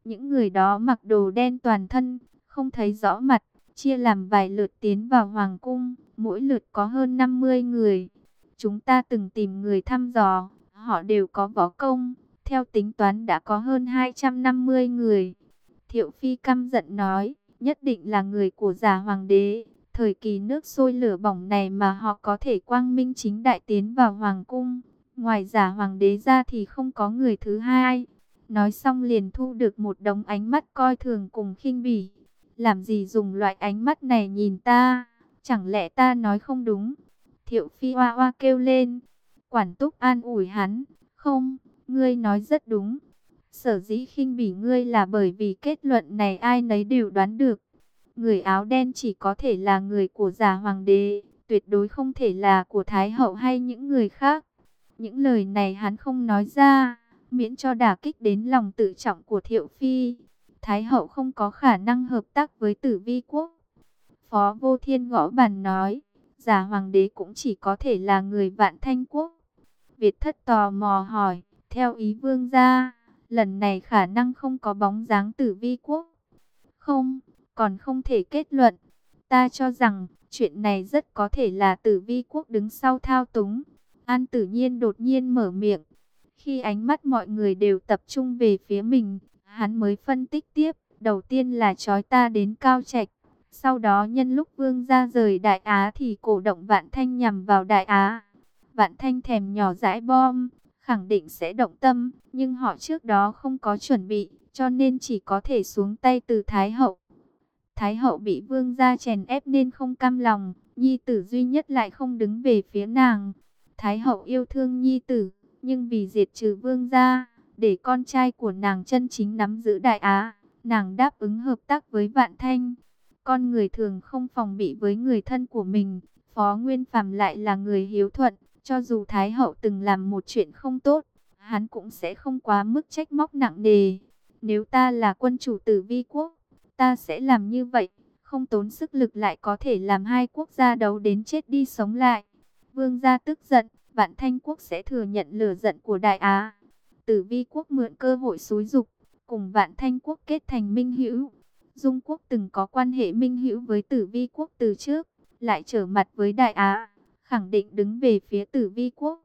Những người đó mặc đồ đen toàn thân, không thấy rõ mặt, chia làm vài lượt tiến vào hoàng cung, mỗi lượt có hơn 50 người. Chúng ta từng tìm người thăm dò, họ đều có võ công, theo tính toán đã có hơn 250 người. Thiệu Phi căm giận nói, nhất định là người của Giả Hoàng đế. Thời kỳ nước sôi lửa bỏng này mà họ có thể quang minh chính đại tiến vào hoàng cung. Ngoài Giả Hoàng đế ra thì không có người thứ hai. Nói xong liền thu được một đống ánh mắt coi thường cùng khinh bỉ. Làm gì dùng loại ánh mắt này nhìn ta? Chẳng lẽ ta nói không đúng? Thiệu Phi oa oa kêu lên. Quản Túc an ủi hắn. Không, ngươi nói rất đúng. Sở dĩ khinh bỉ ngươi là bởi vì kết luận này ai nấy đều đoán được. Người áo đen chỉ có thể là người của Giả Hoàng đế, tuyệt đối không thể là của Thái hậu hay những người khác. Những lời này hắn không nói ra, miễn cho đả kích đến lòng tự trọng của Thiệu Phi. Thái hậu không có khả năng hợp tác với Tử Vi quốc. Phó Vô Thiên gõ bàn nói, Giả Hoàng đế cũng chỉ có thể là người Vạn Thanh quốc. Việt Thất tò mò hỏi, theo ý vương gia, lần này khả năng không có bóng dáng Tử Vi quốc. Không, còn không thể kết luận. Ta cho rằng chuyện này rất có thể là Tử Vi quốc đứng sau thao túng. An Tử Nhiên đột nhiên mở miệng. Khi ánh mắt mọi người đều tập trung về phía mình, hắn mới phân tích tiếp. Đầu tiên là trói ta đến Cao Trạch. Sau đó nhân lúc vương gia rời Đại Á thì cổ động Vạn Thanh nhằm vào Đại Á. Vạn Thanh thèm nhỏ dãi bom, khẳng định sẽ động tâm, nhưng họ trước đó không có chuẩn bị, cho nên chỉ có thể xuống tay từ Thái hậu. Thái hậu bị vương gia chèn ép nên không cam lòng, nhi tử duy nhất lại không đứng về phía nàng. Thái hậu yêu thương nhi tử, nhưng vì diệt trừ vương gia, để con trai của nàng chân chính nắm giữ Đại Á, nàng đáp ứng hợp tác với Vạn Thanh. Con người thường không phòng bị với người thân của mình, Phó Nguyên Phàm lại là người hiếu thuận, cho dù Thái hậu từng làm một chuyện không tốt, hắn cũng sẽ không quá mức trách móc nặng nề. Nếu ta là quân chủ Tử Vi quốc, ta sẽ làm như vậy, không tốn sức lực lại có thể làm hai quốc gia đấu đến chết đi sống lại. Vương gia tức giận, Vạn Thanh quốc sẽ thừa nhận lửa giận của Đại Á. Tử Vi quốc mượn cơ hội xúi giục, cùng Vạn Thanh quốc kết thành minh hữu. Dung quốc từng có quan hệ minh hữu với Tử Vi quốc từ trước, lại trở mặt với Đại Á, khẳng định đứng về phía Tử Vi quốc.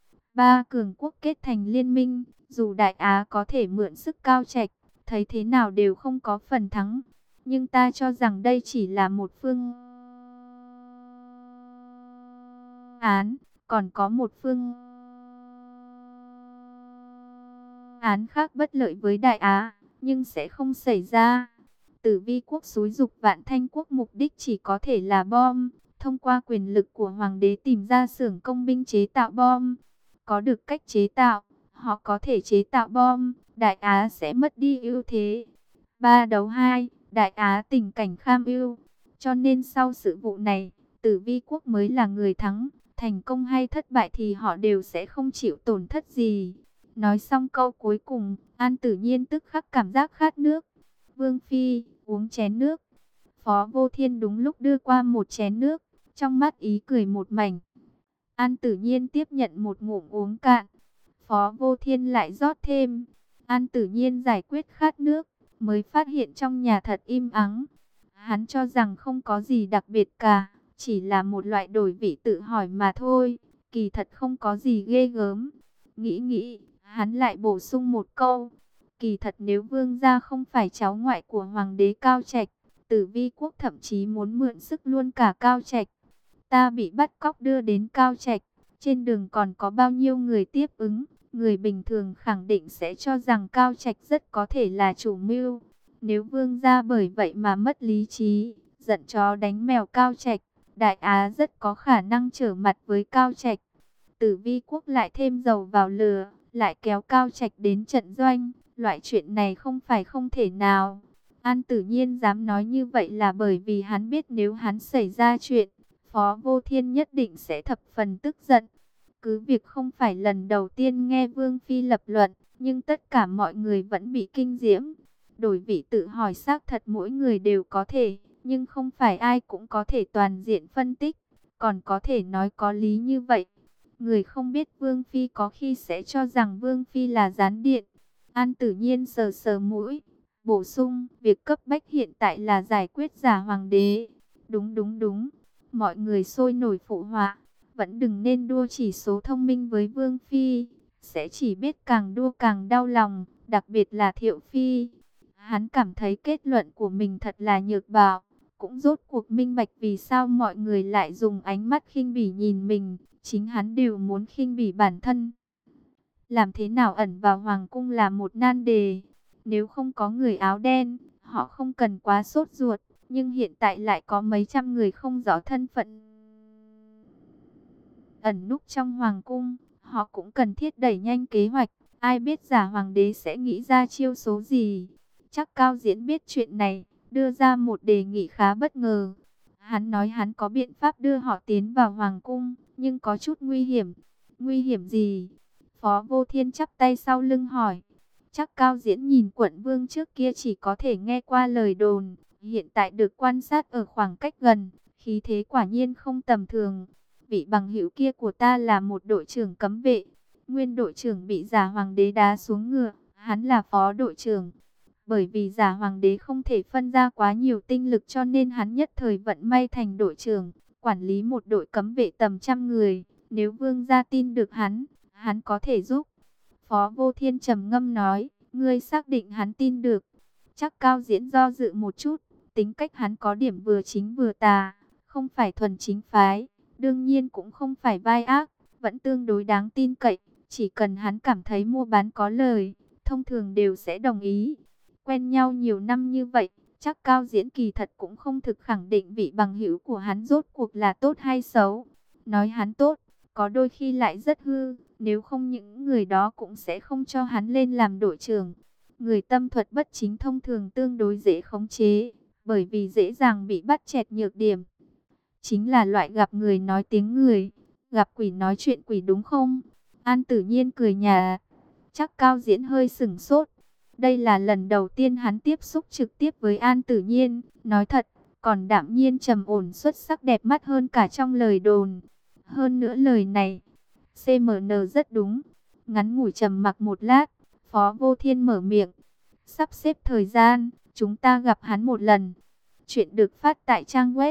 Ba cường quốc kết thành liên minh, dù Đại Á có thể mượn sức Cao Trạch, thấy thế nào đều không có phần thắng. Nhưng ta cho rằng đây chỉ là một phương án, còn có một phương án khác bất lợi với Đại Á, nhưng sẽ không xảy ra. Tử Vi quốc xúi giục Vạn Thanh quốc mục đích chỉ có thể là bom, thông qua quyền lực của hoàng đế tìm ra xưởng công binh chế tạo bom. Có được cách chế tạo, họ có thể chế tạo bom, Đại Á sẽ mất đi ưu thế. 3-2, Đại Á tình cảnh kham ưu. Cho nên sau sự vụ này, Tử Vi quốc mới là người thắng. Thành công hay thất bại thì họ đều sẽ không chịu tổn thất gì. Nói xong câu cuối cùng, An Tử Nhiên tức khắc cảm giác khát nước. Vương Phi, uống chén nước. Phó Vô Thiên đúng lúc đưa qua một chén nước, trong mắt ý cười một mảnh. An Tử Nhiên tiếp nhận một ngụm uống cạn. Phó Vô Thiên lại rót thêm. An Tử Nhiên giải quyết khát nước, mới phát hiện trong nhà thật im ắng. Hắn cho rằng không có gì đặc biệt cả, chỉ là một loại đổi vị tự hỏi mà thôi. Kỳ thật không có gì ghê gớm. Nghĩ, hắn lại bổ sung một câu. Kỳ thật nếu vương gia không phải cháu ngoại của hoàng đế Cao Trạch, Tử Vi quốc thậm chí muốn mượn sức luôn cả Cao Trạch. Ta bị bắt cóc đưa đến Cao Trạch, trên đường còn có bao nhiêu người tiếp ứng, người bình thường khẳng định sẽ cho rằng Cao Trạch rất có thể là chủ mưu. Nếu vương gia bởi vậy mà mất lý trí, giận chó đánh mèo Cao Trạch, Đại Á rất có khả năng trở mặt với Cao Trạch. Tử Vi quốc lại thêm dầu vào lửa, lại kéo Cao Trạch đến trận doanh, loại chuyện này không phải không thể nào. An Tử Nhiên dám nói như vậy là bởi vì hắn biết nếu hắn xảy ra chuyện, Phó Vô Thiên nhất định sẽ thập phần tức giận. Cứ việc không phải lần đầu tiên nghe Vương Phi lập luận, nhưng tất cả mọi người vẫn bị kinh diễm. Đổi vị tự hỏi xác thật mỗi người đều có thể, nhưng không phải ai cũng có thể toàn diện phân tích, còn có thể nói có lý như vậy. Người không biết Vương Phi có khi sẽ cho rằng Vương Phi là gián điệp. An Tử Nhiên sờ sờ mũi, bổ sung, việc cấp bách hiện tại là giải quyết giả hoàng đế. Đúng đúng đúng, mọi người sôi nổi phụ họa. Vẫn đừng nên đua chỉ số thông minh với Vương Phi, sẽ chỉ biết càng đua càng đau lòng, đặc biệt là Thiệu Phi. Hắn cảm thấy kết luận của mình thật là nhược bạo, cũng rốt cuộc minh bạch vì sao mọi người lại dùng ánh mắt khinh bỉ nhìn mình, chính hắn đều muốn khinh bỉ bản thân. Làm thế nào ẩn vào hoàng cung là một nan đề, nếu không có người áo đen, họ không cần quá sốt ruột, nhưng hiện tại lại có mấy trăm người không rõ thân phận ẩn núp trong hoàng cung, họ cũng cần thiết đẩy nhanh kế hoạch, ai biết giả hoàng đế sẽ nghĩ ra chiêu số gì. Chắc Cao Diễn biết chuyện này, đưa ra một đề nghị khá bất ngờ. Hắn nói hắn có biện pháp đưa họ tiến vào hoàng cung, nhưng có chút nguy hiểm. Nguy hiểm gì? Phó Vô Thiên chắp tay sau lưng hỏi. Chắc Cao Diễn nhìn quận vương trước kia chỉ có thể nghe qua lời đồn, hiện tại được quan sát ở khoảng cách gần, khí thế quả nhiên không tầm thường. Vị bằng hữu kia của ta là một đội trưởng cấm vệ, nguyên đội trưởng bị giả hoàng đế đá xuống ngựa, hắn là phó đội trưởng. Bởi vì giả hoàng đế không thể phân ra quá nhiều tinh lực cho nên hắn nhất thời vận may thành đội trưởng, quản lý một đội cấm vệ tầm 100 người. Nếu vương gia tin được hắn có thể giúp. Phó Vô Thiên trầm ngâm nói, ngươi xác định hắn tin được. Chắc Cao Diễn do dự một chút, tính cách hắn có điểm vừa chính vừa tà, không phải thuần chính phái, đương nhiên cũng không phải vai ác, vẫn tương đối đáng tin cậy. Chỉ cần hắn cảm thấy mua bán có lời, thông thường đều sẽ đồng ý. Quen nhau nhiều năm như vậy, chắc Cao Diễn kỳ thật cũng không thực khẳng định vị bằng hữu của hắn rốt cuộc là tốt hay xấu. Nói hắn tốt, có đôi khi lại rất hư, nếu không những người đó cũng sẽ không cho hắn lên làm đội trưởng. Người tâm thuật bất chính thông thường tương đối dễ khống chế, bởi vì dễ dàng bị bắt chẹt nhược điểm. Chính là loại gặp người nói tiếng người, gặp quỷ nói chuyện quỷ đúng không? An Tử Nhiên cười nhạt. Chắc Cao Diễn hơi sửng sốt. Đây là lần đầu tiên hắn tiếp xúc trực tiếp với An Tử Nhiên, nói thật, còn đạm nhiên trầm ổn xuất sắc đẹp mắt hơn cả trong lời đồn. Hơn nữa lời này, CMN rất đúng. Ngắn ngủi trầm mặc một lát, Phó Vô Thiên mở miệng. Sắp xếp thời gian, chúng ta gặp hắn một lần. Chuyện được phát tại trang web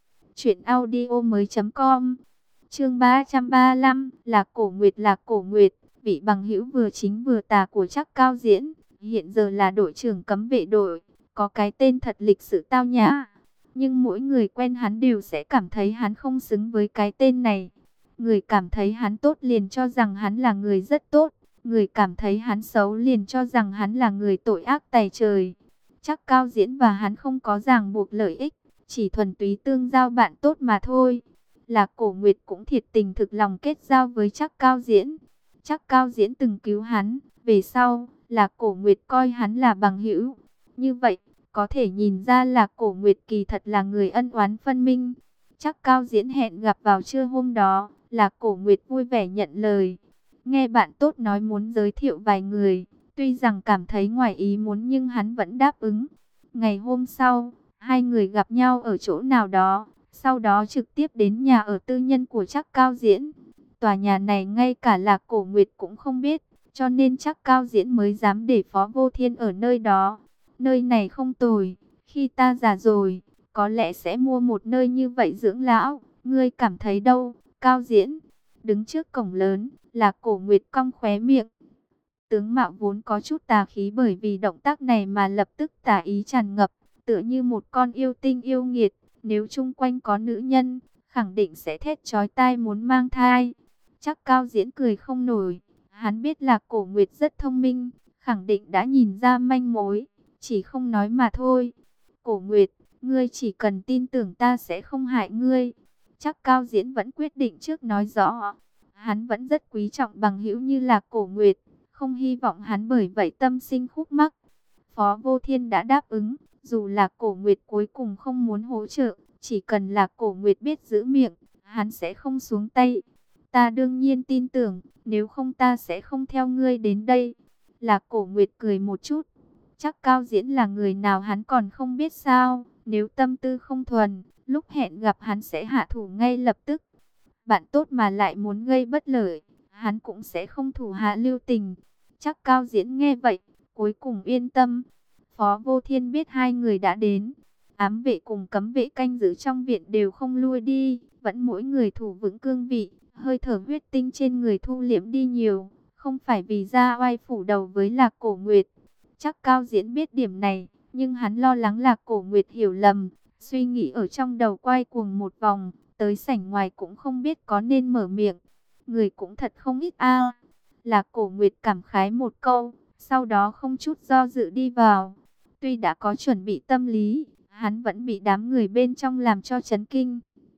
truyệnaudiomoi.com. Chương 335, Lạc Cổ Nguyệt. Lạc Cổ Nguyệt, vị bằng hữu vừa chính vừa tà của Trác Cao Diễn, hiện giờ là đội trưởng cấm vệ đội, có cái tên thật lịch sự tao nhã, nhưng mỗi người quen hắn đều sẽ cảm thấy hắn không xứng với cái tên này. Người cảm thấy hắn tốt liền cho rằng hắn là người rất tốt, người cảm thấy hắn xấu liền cho rằng hắn là người tội ác tày trời. Trác Cao Diễn và hắn không có ràng buộc lợi ích, chỉ thuần túy tương giao bạn tốt mà thôi. Lạc Cổ Nguyệt cũng thiệt tình thực lòng kết giao với Trác Cao Diễn. Trác Cao Diễn từng cứu hắn, về sau, Lạc Cổ Nguyệt coi hắn là bằng hữu. Như vậy, có thể nhìn ra Lạc Cổ Nguyệt kỳ thật là người ân oán phân minh. Trác Cao Diễn hẹn gặp vào trưa hôm đó, Lạc Cổ Nguyệt vui vẻ nhận lời. Nghe bạn tốt nói muốn giới thiệu vài người, tuy rằng cảm thấy ngoài ý muốn nhưng hắn vẫn đáp ứng. Ngày hôm sau, hai người gặp nhau ở chỗ nào đó, sau đó trực tiếp đến nhà ở tư nhân của Trác Cao Diễn. Tòa nhà này ngay cả Lạc Cổ Nguyệt cũng không biết, cho nên Trác Cao Diễn mới dám để Phó Vô Thiên ở nơi đó. Nơi này không tồi, khi ta già rồi, có lẽ sẽ mua một nơi như vậy dưỡng lão, ngươi cảm thấy đâu, Cao Diễn? Đứng trước cổng lớn, Lạc Cổ Nguyệt cong khóe miệng. Tướng mạo vốn có chút tà khí bởi vì động tác này mà lập tức tà ý tràn ngập, tựa như một con yêu tinh yêu nghiệt, nếu chung quanh có nữ nhân, khẳng định sẽ thét chói tai muốn mang thai. Chắc Cao Diễn cười không nổi, hắn biết Lạc Cổ Nguyệt rất thông minh, khẳng định đã nhìn ra manh mối, chỉ không nói mà thôi. Cổ Nguyệt, ngươi chỉ cần tin tưởng ta sẽ không hại ngươi. Chắc Cao Diễn vẫn quyết định trước nói rõ, hắn vẫn rất quý trọng bằng hữu như Lạc Cổ Nguyệt, không hy vọng hắn bởi vậy tâm sinh khúc mắc. Phó Vô Thiên đã đáp ứng, dù Lạc Cổ Nguyệt cuối cùng không muốn hỗ trợ, chỉ cần Lạc Cổ Nguyệt biết giữ miệng, hắn sẽ không xuống tay. Ta đương nhiên tin tưởng, nếu không ta sẽ không theo ngươi đến đây. Lạc Cổ Nguyệt cười một chút. Chắc Cao Diễn là người nào hắn còn không biết sao, nếu tâm tư không thuần, lúc hẹn gặp hắn sẽ hạ thủ ngay lập tức. Bạn tốt mà lại muốn gây bất lợi, hắn cũng sẽ không thủ hạ lưu tình. Chắc Cao Diễn nghe vậy, cuối cùng yên tâm. Phó Vô Thiên biết hai người đã đến. Ám vệ cùng cấm vệ canh giữ trong viện đều không lui đi, vẫn mỗi người thủ vững cương vị, hơi thở huyết tinh trên người thu liễm đi nhiều, không phải vì ra oai phủ đầu với Lạc Cổ Nguyệt. Chắc Cao Diễn biết điểm này, nhưng hắn lo lắng Lạc Cổ Nguyệt hiểu lầm, suy nghĩ ở trong đầu quay cuồng một vòng, tới sảnh ngoài cũng không biết có nên mở miệng. Người cũng thật không ít a. Lạc Cổ Nguyệt cảm khái một câu, sau đó không chút do dự đi vào. Tuy đã có chuẩn bị tâm lý, hắn vẫn bị đám người bên trong làm cho chấn kinh.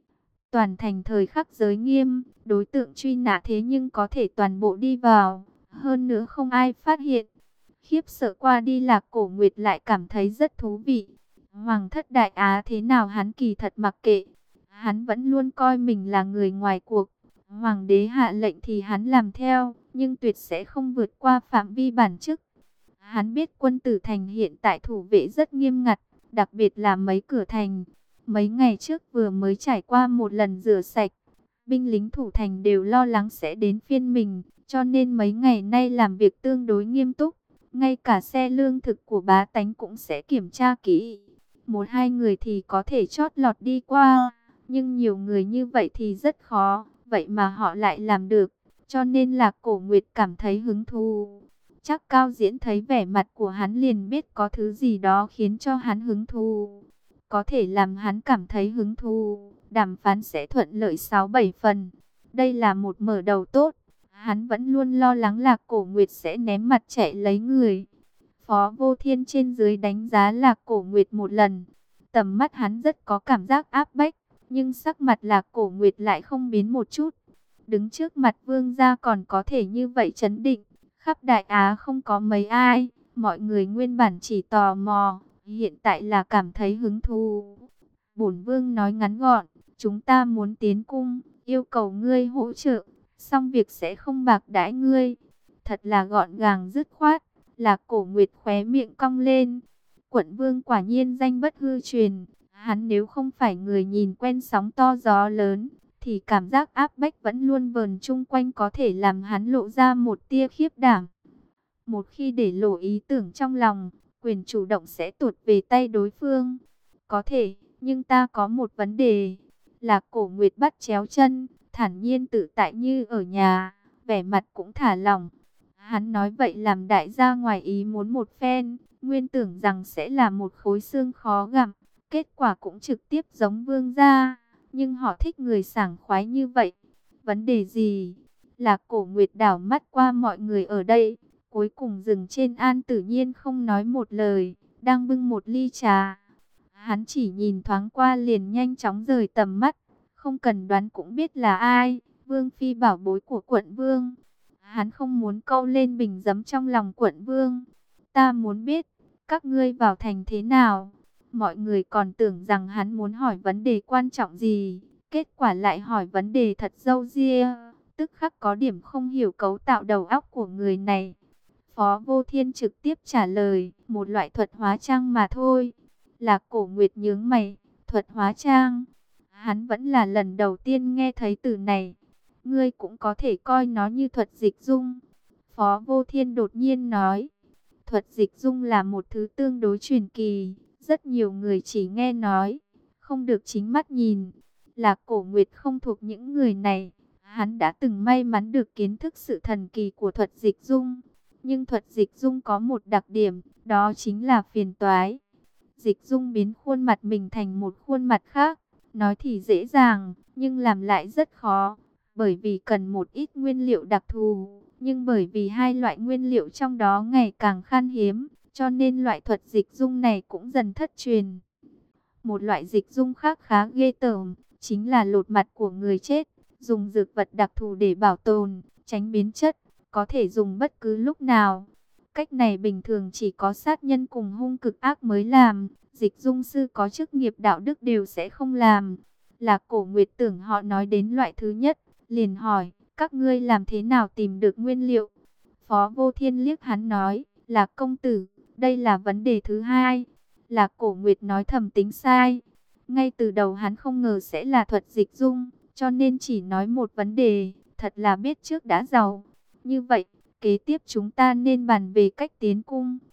Toàn thành thời khắc giới nghiêm, đối tượng truy nã thế nhưng có thể toàn bộ đi vào, hơn nữa không ai phát hiện. Khiếp sợ qua đi, Lạc Cổ Nguyệt lại cảm thấy rất thú vị. Hoàng thất Đại Á thế nào hắn kỳ thật mặc kệ. Hắn vẫn luôn coi mình là người ngoài cuộc. Hoàng đế hạ lệnh thì hắn làm theo, nhưng tuyệt sẽ không vượt qua phạm vi bản chức. Hắn biết quân tử thành hiện tại thủ vệ rất nghiêm ngặt, đặc biệt là mấy cửa thành. Mấy ngày trước vừa mới trải qua một lần rửa sạch, binh lính thủ thành đều lo lắng sẽ đến phiên mình, cho nên mấy ngày nay làm việc tương đối nghiêm túc. Ngay cả xe lương thực của bá tánh cũng sẽ kiểm tra kỹ. Một hai người thì có thể chót lọt đi qua, nhưng nhiều người như vậy thì rất khó, vậy mà họ lại làm được, cho nên là Cổ Nguyệt cảm thấy hứng thú. Chắc Cao Diễn thấy vẻ mặt của hắn liền biết có thứ gì đó khiến cho hắn hứng thú. Có thể làm hắn cảm thấy hứng thú, đàm phán sẽ thuận lợi 6-7 phần. Đây là một mở đầu tốt. Hắn vẫn luôn lo lắng Lạc Cổ Nguyệt sẽ ném mặt chạy lấy người. Phó Vô Thiên trên dưới đánh giá Lạc Cổ Nguyệt một lần. Tầm mắt hắn rất có cảm giác áp bách, nhưng sắc mặt Lạc Cổ Nguyệt lại không biến một chút. Đứng trước mặt vương gia còn có thể như vậy trấn định. Khắp Đại Á không có mấy ai, mọi người nguyên bản chỉ tò mò, hiện tại là cảm thấy hứng thú. Bổn vương nói ngắn gọn, chúng ta muốn tiến cung, yêu cầu ngươi hỗ trợ, xong việc sẽ không bạc đãi ngươi. Thật là gọn gàng dứt khoát. Lạc Cổ Nguyệt khóe miệng cong lên. Quận vương quả nhiên danh bất hư truyền. Hắn nếu không phải người nhìn quen sóng to gió lớn, thì cảm giác áp bách vẫn luôn vờn chung quanh có thể làm hắn lộ ra một tia khiếp đảm. Một khi để lộ ý tưởng trong lòng, quyền chủ động sẽ tuột về tay đối phương. Có thể, nhưng ta có một vấn đề. Lạc Cổ Nguyệt bắt chéo chân, thản nhiên tự tại như ở nhà, vẻ mặt cũng thả lỏng. Hắn nói vậy làm đại gia ngoài ý muốn một phen, nguyên tưởng rằng sẽ là một khối xương khó gặm, kết quả cũng trực tiếp giống vương gia, nhưng họ thích người sảng khoái như vậy. Vấn đề gì? Lạc Cổ Nguyệt đảo mắt qua mọi người ở đây, cuối cùng dừng trên An Tử Nhiên không nói một lời, đang bưng một ly trà. Hắn chỉ nhìn thoáng qua liền nhanh chóng rời tầm mắt, không cần đoán cũng biết là ai, vương phi bảo bối của quận vương. Hắn không muốn câu lên bình giấm trong lòng quận vương. Ta muốn biết, các ngươi vào thành thế nào? Mọi người còn tưởng rằng hắn muốn hỏi vấn đề quan trọng gì, kết quả lại hỏi vấn đề thật râu ria, tức khắc có điểm không hiểu cấu tạo đầu óc của người này. Phó Vô Thiên trực tiếp trả lời, một loại thuật hóa trang mà thôi. Lạc Cổ Nguyệt nhướng mày, thuật hóa trang. Hắn vẫn là lần đầu tiên nghe thấy từ này. Ngươi cũng có thể coi nó như thuật dịch dung. Phó Vô Thiên đột nhiên nói. Thuật dịch dung là một thứ tương đối truyền kỳ. Rất nhiều người chỉ nghe nói, không được chính mắt nhìn. Lạc Cổ Nguyệt không thuộc những người này. Hắn đã từng may mắn được kiến thức sự thần kỳ của thuật dịch dung. Nhưng thuật dịch dung có một đặc điểm, đó chính là phiền toái. Dịch dung biến khuôn mặt mình thành một khuôn mặt khác. Nói thì dễ dàng, nhưng làm lại rất khó. Bởi vì cần một ít nguyên liệu đặc thù, nhưng bởi vì hai loại nguyên liệu trong đó ngày càng khan hiếm, cho nên loại thuật dịch dung này cũng dần thất truyền. Một loại dịch dung khác khá ghê tởm, chính là lột mặt của người chết, dùng dược vật đặc thù để bảo tồn, tránh biến chất, có thể dùng bất cứ lúc nào. Cách này bình thường chỉ có sát nhân cùng hung cực ác mới làm, dịch dung sư có chức nghiệp đạo đức đều sẽ không làm. Lạc Cổ Nguyệt tưởng họ nói đến loại thứ nhất, liền hỏi, các ngươi làm thế nào tìm được nguyên liệu? Phó Vô Thiên liếc hắn nói, Lạc công tử, đây là vấn đề thứ hai. Lạc Cổ Nguyệt nói thầm tính sai. Ngay từ đầu hắn không ngờ sẽ là thuật dịch dung, cho nên chỉ nói một vấn đề, thật là biết trước đã giàu. Như vậy, kế tiếp chúng ta nên bàn về cách tiến cung.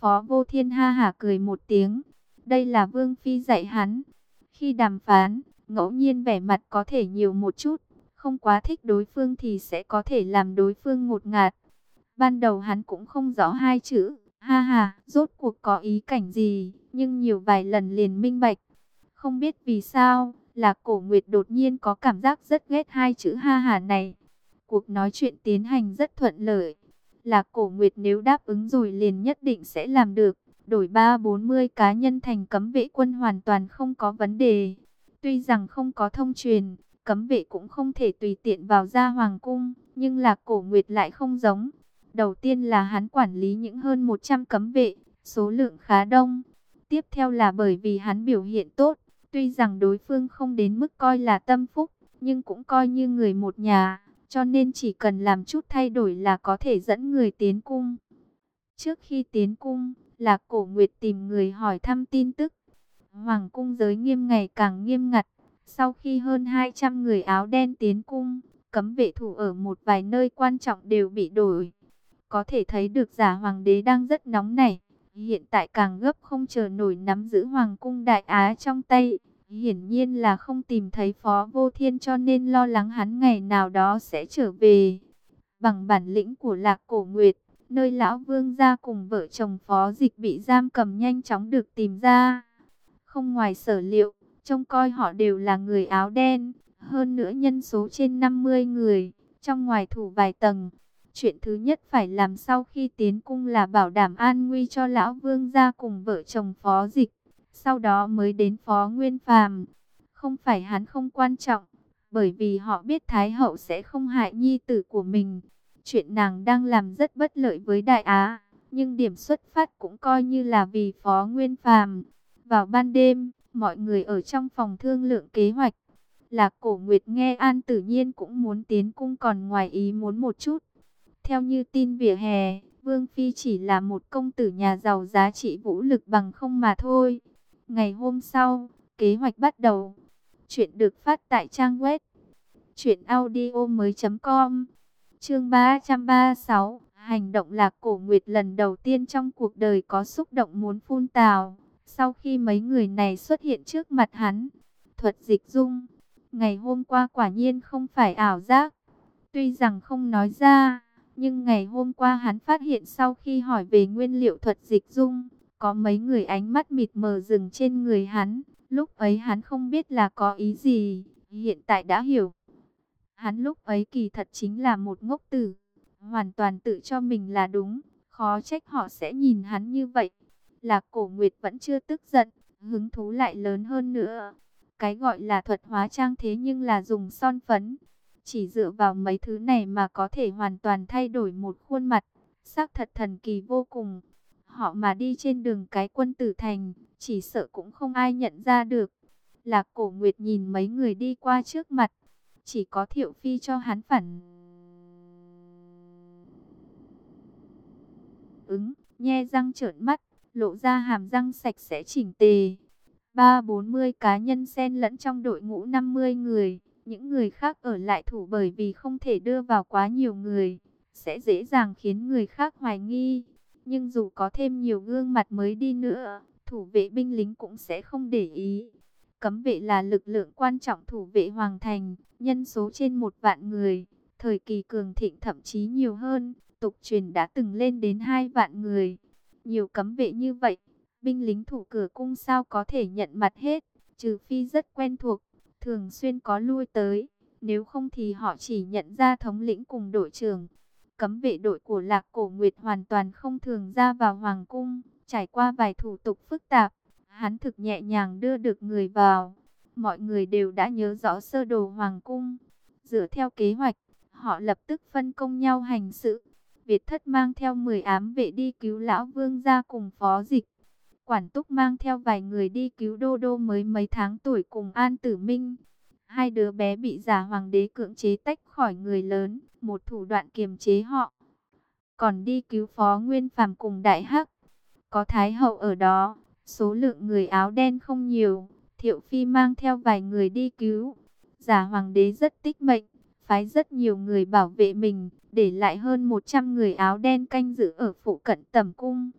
Phó Vô Thiên ha hả cười một tiếng. Đây là Vương Phi dạy hắn. Khi đàm phán, ngẫu nhiên vẻ mặt có thể nhiều một chút. Không quá thích đối phương thì sẽ có thể làm đối phương ngột ngạt. Ban đầu hắn cũng không rõ hai chữ, ha ha, rốt cuộc có ý cảnh gì, nhưng nhiều vài lần liền minh bạch. Không biết vì sao, Lạc Cổ Nguyệt đột nhiên có cảm giác rất ghét hai chữ ha ha này. Cuộc nói chuyện tiến hành rất thuận lợi. Lạc Cổ Nguyệt nếu đáp ứng rồi liền nhất định sẽ làm được. Đổi 30-40 cá nhân thành cấm vệ quân hoàn toàn không có vấn đề. Tuy rằng không có thông truyền, cấm vệ cũng không thể tùy tiện vào ra hoàng cung, nhưng Lạc Cổ Nguyệt lại không giống. Đầu tiên là hắn quản lý những hơn 100 cấm vệ, số lượng khá đông. Tiếp theo là bởi vì hắn biểu hiện tốt, tuy rằng đối phương không đến mức coi là tâm phúc, nhưng cũng coi như người một nhà, cho nên chỉ cần làm chút thay đổi là có thể dẫn người tiến cung. Trước khi tiến cung, Lạc Cổ Nguyệt tìm người hỏi thăm tin tức. Hoàng cung giới nghiêm ngày càng nghiêm ngặt. Sau khi hơn 200 người áo đen tiến cung, cấm vệ thủ ở một vài nơi quan trọng đều bị đổi. Có thể thấy được giả hoàng đế đang rất nóng nảy. Hiện tại càng gấp không chờ nổi nắm giữ hoàng cung Đại Á trong tay. Hiển nhiên là không tìm thấy Phó Vô Thiên cho nên lo lắng hắn ngày nào đó sẽ trở về. Bằng bản lĩnh của Lạc Cổ Nguyệt, nơi lão vương gia cùng vợ chồng Phó Dịch bị giam cầm nhanh chóng được tìm ra. Không ngoài sở liệu, trông coi họ đều là người áo đen, hơn nữa nhân số trên 50 người, trong ngoài thủ vài tầng. Chuyện thứ nhất phải làm sau khi tiến cung là bảo đảm an nguy cho lão vương gia cùng vợ chồng Phó Dịch, sau đó mới đến Phó Nguyên Phàm. Không phải hắn không quan trọng, bởi vì họ biết Thái hậu sẽ không hại nhi tử của mình. Chuyện nàng đang làm rất bất lợi với Đại Á, nhưng điểm xuất phát cũng coi như là vì Phó Nguyên Phàm. Vào ban đêm, mọi người ở trong phòng thương lượng kế hoạch. Lạc Cổ Nguyệt nghe An Tử Nhiên cũng muốn tiến cung còn ngoài ý muốn một chút. Theo như tin vỉa hè, Vương Phi chỉ là một công tử nhà giàu giá trị vũ lực bằng không mà thôi. Ngày hôm sau, kế hoạch bắt đầu. Chuyện được phát tại trang web truyệnaudiomoi.com. Chương 336, hành động Lạc Cổ Nguyệt lần đầu tiên trong cuộc đời có xúc động muốn phun tào. Sau khi mấy người này xuất hiện trước mặt hắn, Thuật Dịch Dung, ngày hôm qua quả nhiên không phải ảo giác. Tuy rằng không nói ra, nhưng ngày hôm qua hắn phát hiện sau khi hỏi về nguyên liệu Thuật Dịch Dung, có mấy người ánh mắt mịt mờ dừng trên người hắn. Lúc ấy hắn không biết là có ý gì, hiện tại đã hiểu. Hắn lúc ấy kỳ thật chính là một ngốc tử, hoàn toàn tự cho mình là đúng, khó trách họ sẽ nhìn hắn như vậy. Lạc Cổ Nguyệt vẫn chưa tức giận, hứng thú lại lớn hơn nữa. Cái gọi là thuật hóa trang thế nhưng là dùng son phấn. Chỉ dựa vào mấy thứ này mà có thể hoàn toàn thay đổi một khuôn mặt, xác thật thần kỳ vô cùng. Họ mà đi trên đường cái Quân Tử Thành, chỉ sợ cũng không ai nhận ra được. Lạc Cổ Nguyệt nhìn mấy người đi qua trước mặt, chỉ có Thiệu Phi cho hắn phản ứng, nhe răng trợn mắt, lộ ra hàm răng sạch sẽ chỉnh tề. 30-40 cá nhân xen lẫn trong đội ngũ 50 người, những người khác ở lại thủ bởi vì không thể đưa vào quá nhiều người, sẽ dễ dàng khiến người khác hoài nghi. Nhưng dù có thêm nhiều gương mặt mới đi nữa, thủ vệ binh lính cũng sẽ không để ý. Cấm vệ là lực lượng quan trọng thủ vệ hoàng thành, nhân số trên 1 vạn người, thời kỳ cường thịnh thậm chí nhiều hơn, tục truyền đã từng lên đến 2 vạn người. Nhiều cấm vệ như vậy, binh lính thủ cửa cung sao có thể nhận mặt hết, trừ phi rất quen thuộc, thường xuyên có lui tới, nếu không thì họ chỉ nhận ra thống lĩnh cùng đội trưởng. Cấm vệ đội của Lạc Cổ Nguyệt hoàn toàn không thường ra vào hoàng cung, trải qua vài thủ tục phức tạp, hắn thực nhẹ nhàng đưa được người vào. Mọi người đều đã nhớ rõ sơ đồ hoàng cung, dựa theo kế hoạch, họ lập tức phân công nhau hành sự. Việt Thất mang theo 10 ám vệ đi cứu lão vương gia cùng Phó Dịch. Quản Túc mang theo vài người đi cứu Đô Đô mới mấy tháng tuổi cùng An Tử Minh. Hai đứa bé bị giả hoàng đế cưỡng chế tách khỏi người lớn, một thủ đoạn kiềm chế họ. Còn đi cứu Phó Nguyên Phàm cùng Đại Hắc. Có Thái hậu ở đó, số lượng người áo đen không nhiều. Thiệu Phi mang theo vài người đi cứu. Giả hoàng đế rất tích mệnh, phái rất nhiều người bảo vệ mình, để lại hơn 100 người áo đen canh giữ ở phụ cận tẩm cung.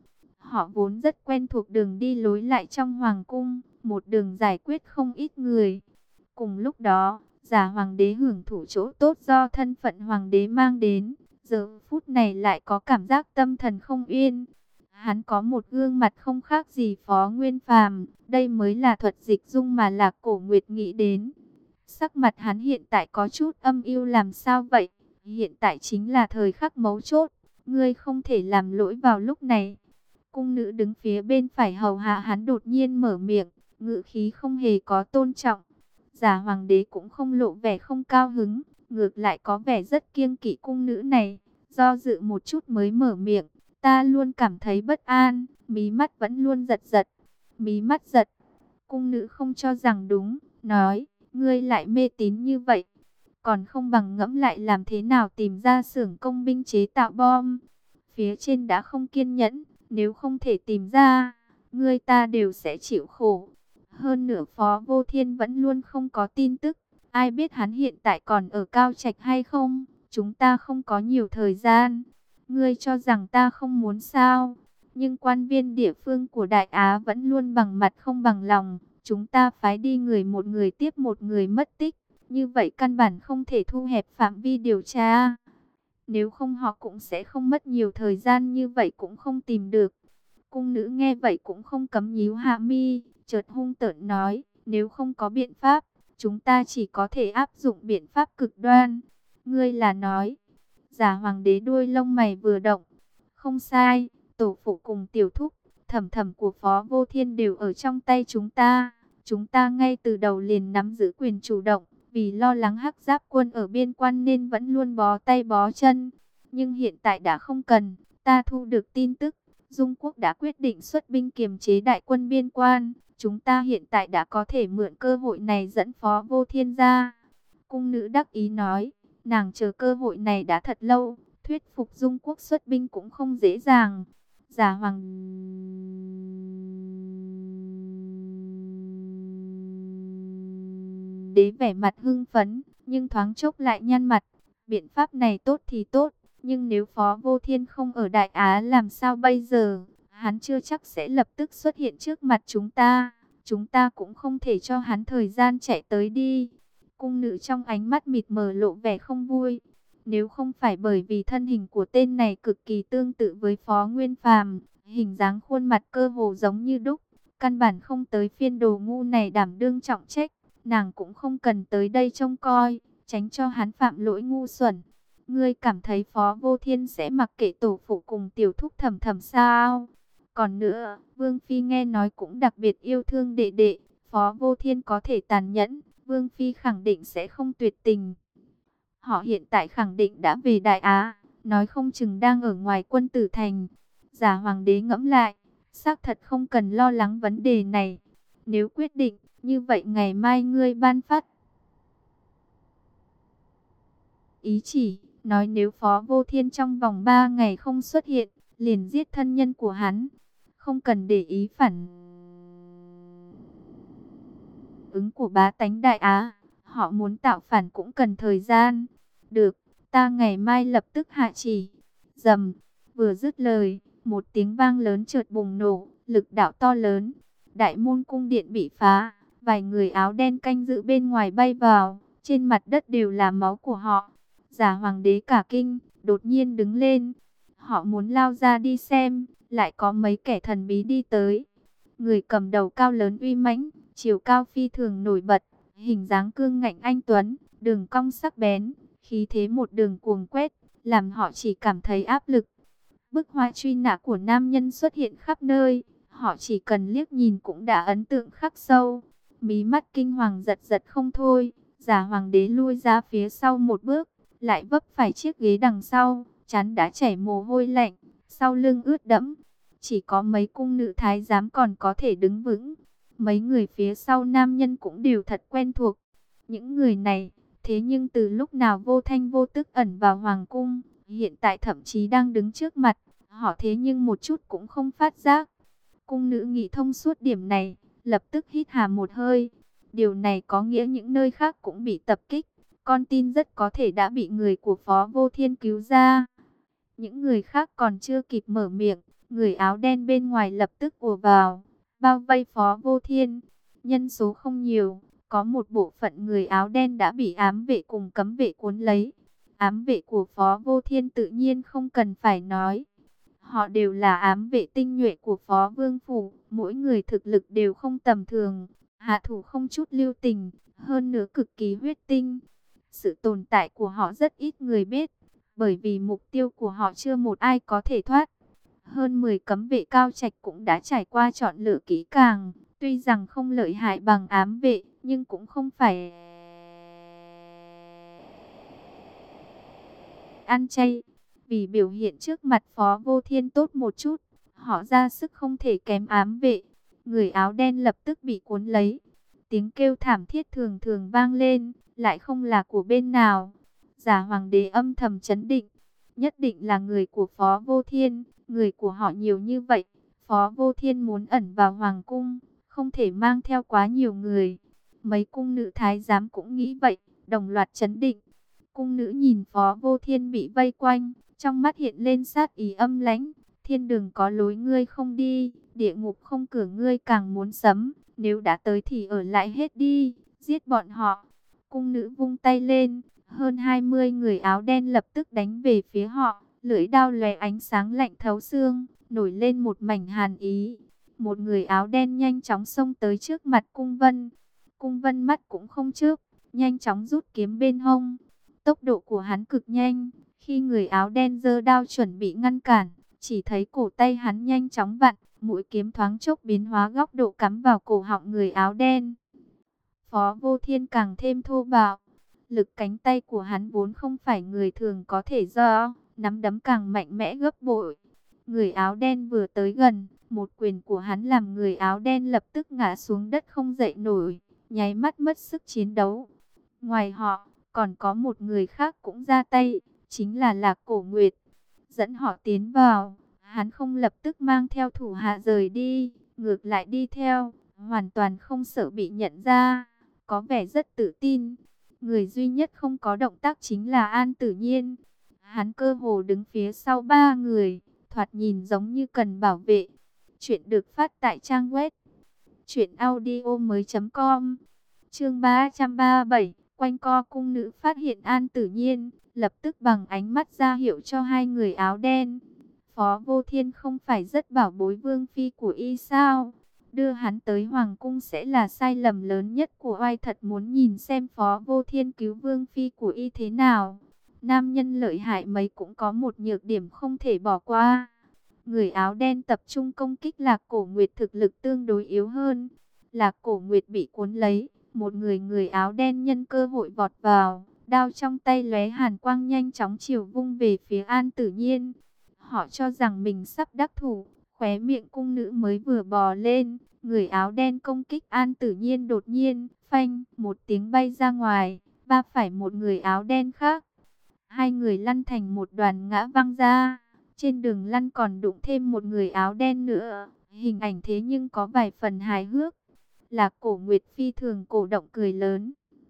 Họ vốn rất quen thuộc đường đi lối lại trong hoàng cung, một đường giải quyết không ít người. Cùng lúc đó, giả hoàng đế hưởng thụ chỗ tốt do thân phận hoàng đế mang đến, giờ phút này lại có cảm giác tâm thần không yên. Hắn có một gương mặt không khác gì Phó Nguyên Phàm, đây mới là thuật dịch dung mà Lạc Cổ Nguyệt nghĩ đến. Sắc mặt hắn hiện tại có chút âm u, làm sao vậy? Hiện tại chính là thời khắc mấu chốt, ngươi không thể làm lỗi vào lúc này. Cung nữ đứng phía bên phải hầu hạ hắn đột nhiên mở miệng, ngữ khí không hề có tôn trọng. Giả hoàng đế cũng không lộ vẻ không cao hứng, ngược lại có vẻ rất kiêng kỵ cung nữ này. Do dự một chút mới mở miệng, ta luôn cảm thấy bất an, mí mắt vẫn luôn giật giật. Mí mắt giật, cung nữ không cho rằng đúng, nói, ngươi lại mê tín như vậy. Còn không bằng ngẫm lại làm thế nào tìm ra xưởng công binh chế tạo bom. Phía trên đã không kiên nhẫn, nếu không thể tìm ra, ngươi ta đều sẽ chịu khổ. Hơn nữa Phó Vô Thiên vẫn luôn không có tin tức. Ai biết hắn hiện tại còn ở Cao Trạch hay không? Chúng ta không có nhiều thời gian. Ngươi cho rằng ta không muốn sao? Nhưng quan viên địa phương của Đại Á vẫn luôn bằng mặt không bằng lòng. Chúng ta phái đi người một người tiếp một người mất tích. Như vậy căn bản không thể thu hẹp phạm vi điều tra. Nếu không họ cũng sẽ không mất nhiều thời gian như vậy cũng không tìm được. Cung nữ nghe vậy cũng không cấm nhíu hạ mi, chợt hung tợn nói, nếu không có biện pháp, chúng ta chỉ có thể áp dụng biện pháp cực đoan. Ngươi là nói, giả hoàng đế đuôi lông mày vừa động, không sai, tổ phụ cùng tiểu thúc, thẩm thẩm của Phó Vô Thiên đều ở trong tay chúng ta. Chúng ta ngay từ đầu liền nắm giữ quyền chủ động, vì lo lắng Hắc Giáp quân ở biên quan nên vẫn luôn bó tay bó chân. Nhưng hiện tại đã không cần, ta thu được tin tức, Dung Quốc đã quyết định xuất binh kiềm chế đại quân biên quan. Chúng ta hiện tại đã có thể mượn cơ hội này dẫn Phó Vô Thiên ra. Cung nữ đắc ý nói, nàng chờ cơ hội này đã thật lâu, thuyết phục Dung Quốc xuất binh cũng không dễ dàng. Giả hoàng đế vẻ mặt hưng phấn, nhưng thoáng chốc lại nhăn mặt. Biện pháp này tốt thì tốt, nhưng nếu Phó Vô Thiên không ở Đại Á làm sao bây giờ? Hắn chưa chắc sẽ lập tức xuất hiện trước mặt chúng ta. Chúng ta cũng không thể cho hắn thời gian chạy tới đi. Cung nữ trong ánh mắt mịt mờ lộ vẻ không vui. Nếu không phải bởi vì thân hình của tên này cực kỳ tương tự với Phó Nguyên Phàm, hình dáng khuôn mặt cơ hồ giống như đúc, căn bản không tới phiên đồ ngu này đảm đương trọng trách. Nàng cũng không cần tới đây trông coi, tránh cho hắn phạm lỗi ngu xuẩn. Ngươi cảm thấy Phó Vô Thiên sẽ mặc kệ tổ phụ cùng tiểu thúc thầm thầm sao? Còn nữa, Vương Phi nghe nói cũng đặc biệt yêu thương đệ đệ. Phó Vô Thiên có thể tàn nhẫn, Vương Phi khẳng định sẽ không tuyệt tình. Họ hiện tại khẳng định đã về Đại Á, nói không chừng đang ở ngoài Quân Tử Thành. Giả hoàng đế ngẫm lại, xác thật không cần lo lắng vấn đề này. Nếu quyết định, như vậy ngày mai ngươi ban phát ý chỉ, nói nếu Phó Vô Thiên trong vòng 3 ngày không xuất hiện, liền giết thân nhân của hắn. Không cần để ý phản ứng của bá tánh Đại Á, họ muốn tạo phản cũng cần thời gian. Được, ta ngày mai lập tức hạ chỉ. Rầm, vừa dứt lời, một tiếng vang lớn chợt bùng nổ, lực đạo to lớn. Đại môn cung điện bị phá, vài người áo đen canh giữ bên ngoài bay vào, trên mặt đất đều là máu của họ. Giả hoàng đế cả kinh, đột nhiên đứng lên. Họ muốn lao ra đi xem, lại có mấy kẻ thần bí đi tới. Người cầm đầu cao lớn uy mãnh, chiều cao phi thường nổi bật, hình dáng cương ngạnh anh tuấn, đường cong sắc bén, khí thế một đường cuồng quét, làm họ chỉ cảm thấy áp lực. Bức họa truy nã của nam nhân xuất hiện khắp nơi, họ chỉ cần liếc nhìn cũng đã ấn tượng khắc sâu. Mí mắt kinh hoàng giật giật không thôi, giả hoàng đế lui ra phía sau một bước, lại vấp phải chiếc ghế đằng sau, trán đã chảy mồ hôi lạnh, sau lưng ướt đẫm. Chỉ có mấy cung nữ thái giám còn có thể đứng vững. Mấy người phía sau nam nhân cũng đều thật quen thuộc. Những người này, thế nhưng từ lúc nào vô thanh vô tức ẩn vào hoàng cung, hiện tại thậm chí đang đứng trước mặt, họ thế nhưng một chút cũng không phát giác. Cung nữ nghĩ thông suốt điểm này, lập tức hít hà một hơi. Điều này có nghĩa những nơi khác cũng bị tập kích. Con tin rất có thể đã bị người của Phó Vô Thiên cứu ra. Những người khác còn chưa kịp mở miệng, Người áo đen bên ngoài lập tức ùa vào, bao vây Phó Vô Thiên. Nhân số không nhiều, có một bộ phận người áo đen đã bị ám vệ cùng cấm vệ cuốn lấy. Ám vệ của Phó Vô Thiên tự nhiên không cần phải nói. Họ đều là ám vệ tinh nhuệ của Phó Vương Phủ, mỗi người thực lực đều không tầm thường, hạ thủ không chút lưu tình, hơn nữa cực kỳ huyết tinh. Sự tồn tại của họ rất ít người biết, bởi vì mục tiêu của họ chưa một ai có thể thoát. Hơn 10 cấm vệ cao trạch cũng đã trải qua chọn lựa kỹ càng, tuy rằng không lợi hại bằng ám vệ, nhưng cũng không phải ăn chay. Vì biểu hiện trước mặt Phó Vô Thiên tốt một chút, họ ra sức không thể kém ám vệ. Người áo đen lập tức bị cuốn lấy. Tiếng kêu thảm thiết thường thường vang lên, lại không là của bên nào. Giả hoàng đế âm thầm chấn định, nhất định là người của Phó Vô Thiên. Người của họ nhiều như vậy, Phó Vô Thiên muốn ẩn vào hoàng cung, không thể mang theo quá nhiều người. Mấy cung nữ thái giám cũng nghĩ vậy, đồng loạt chấn định. Cung nữ nhìn Phó Vô Thiên bị vây quanh, trong mắt hiện lên sát ý âm lãnh. Thiên đường có lối ngươi không đi, địa ngục không cửa ngươi càng muốn sấm. Nếu đã tới thì ở lại hết đi, giết bọn họ. Cung nữ vung tay lên, hơn 20 người áo đen lập tức đánh về phía họ. Lưỡi đao lóe ánh sáng lạnh thấu xương, nổi lên một mảnh hàn ý. Một người áo đen nhanh chóng xông tới trước mặt Cung Vân. Cung Vân mắt cũng không chớp, nhanh chóng rút kiếm bên hông. Tốc độ của hắn cực nhanh, khi người áo đen giơ đao chuẩn bị ngăn cản, chỉ thấy cổ tay hắn nhanh chóng vặn, mũi kiếm thoáng chốc biến hóa góc độ cắm vào cổ họng người áo đen. Phó Vô Thiên càng thêm thô bạo, lực cánh tay của hắn vốn không phải người thường có thể do, nắm đấm càng mạnh mẽ gấp bội. Người áo đen vừa tới gần, một quyền của hắn làm người áo đen lập tức ngã xuống đất không dậy nổi, nháy mắt mất sức chiến đấu. Ngoài họ, còn có một người khác cũng ra tay, chính là Lạc Cổ Nguyệt. Dẫn họ tiến vào, hắn không lập tức mang theo thủ hạ rời đi, ngược lại đi theo, hoàn toàn không sợ bị nhận ra, có vẻ rất tự tin. Người duy nhất không có động tác chính là An Tử Nhiên. Hắn cơ hồ đứng phía sau ba người, thoạt nhìn giống như cần bảo vệ. Chuyện được phát tại trang web truyệnaudiomoi.com. Chương 337, quanh co cung nữ phát hiện An Tử Nhiên, lập tức bằng ánh mắt ra hiệu cho hai người áo đen. Phó Vô Thiên không phải rất bảo bối vương phi của y sao? Đưa hắn tới hoàng cung sẽ là sai lầm lớn nhất của oai, thật muốn nhìn xem Phó Vô Thiên cứu vương phi của y thế nào. Nam nhân lợi hại mấy cũng có một nhược điểm không thể bỏ qua. Người áo đen tập trung công kích Lạc Cổ Nguyệt, thực lực tương đối yếu hơn. Lạc Cổ Nguyệt bị cuốn lấy, một người áo đen nhân cơ hội vọt vào, đao trong tay lóe hàn quang nhanh chóng chiều vung về phía An Tử Nhiên. Họ cho rằng mình sắp đắc thủ, khóe miệng cung nữ mới vừa bò lên, người áo đen công kích An Tử Nhiên đột nhiên, phanh, một tiếng bay ra ngoài, va phải một người áo đen khác. Hai người lăn thành một đoàn ngã văng ra, trên đường lăn còn đụng thêm một người áo đen nữa, hình ảnh thế nhưng có vài phần hài hước. Lạc Cổ Nguyệt phi thường cổ động cười lớn.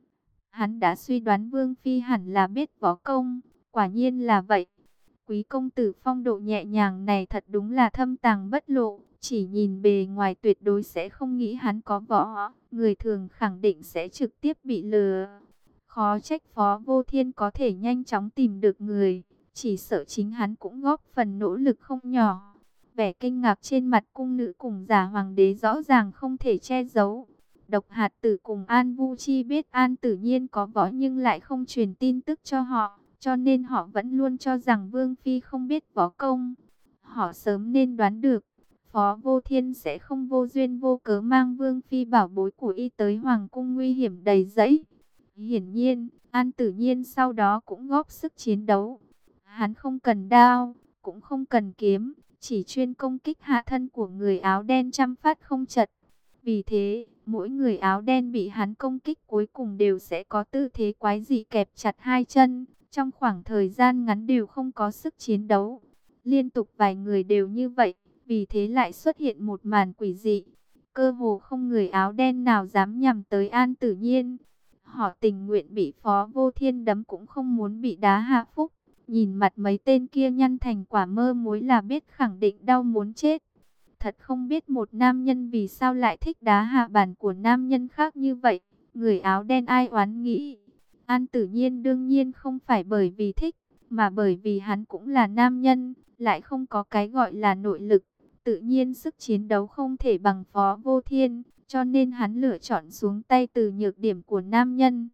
Hắn đã suy đoán Vương Phi hẳn là biết võ công, quả nhiên là vậy. Quý công tử phong độ nhẹ nhàng này thật đúng là thâm tàng bất lộ, chỉ nhìn bề ngoài tuyệt đối sẽ không nghĩ hắn có võ, người thường khẳng định sẽ trực tiếp bị lừa. Khó trách Phó Vô Thiên có thể nhanh chóng tìm được người, chỉ sợ chính hắn cũng góp phần nỗ lực không nhỏ. Vẻ kinh ngạc trên mặt cung nữ cùng giả hoàng đế rõ ràng không thể che giấu. Độc Hạt Tử cùng An Vu Chi biết An Tử Nhiên có võ nhưng lại không truyền tin tức cho họ, cho nên họ vẫn luôn cho rằng Vương Phi không biết võ công. Họ sớm nên đoán được, Phó Vô Thiên sẽ không vô duyên vô cớ mang Vương Phi bảo bối của y tới Hoàng cung nguy hiểm đầy rẫy. Hiển nhiên, An Tử Nhiên sau đó cũng góp sức chiến đấu. Hắn không cần đao, cũng không cần kiếm, chỉ chuyên công kích hạ thân của người áo đen trăm phát không chật. Vì thế, mỗi người áo đen bị hắn công kích cuối cùng đều sẽ có tư thế quái dị kẹp chặt hai chân, trong khoảng thời gian ngắn đều không có sức chiến đấu. Liên tục vài người đều như vậy, vì thế lại xuất hiện một màn quỷ dị. Cơ hồ không người áo đen nào dám nhằm tới An Tử Nhiên. Họ tình nguyện bị Phó Vô Thiên đấm cũng không muốn bị đá hạ phúc. Nhìn mặt mấy tên kia nhăn thành quả mơ muối là biết khẳng định đau muốn chết. Thật không biết một nam nhân vì sao lại thích đá hạ bàn của nam nhân khác như vậy. Người áo đen ai oán nghĩ. An Tử Nhiên đương nhiên không phải bởi vì thích, mà bởi vì hắn cũng là nam nhân, lại không có cái gọi là nội lực. Tự nhiên sức chiến đấu không thể bằng Phó Vô Thiên, cho nên hắn lựa chọn xuống tay từ nhược điểm của nam nhân.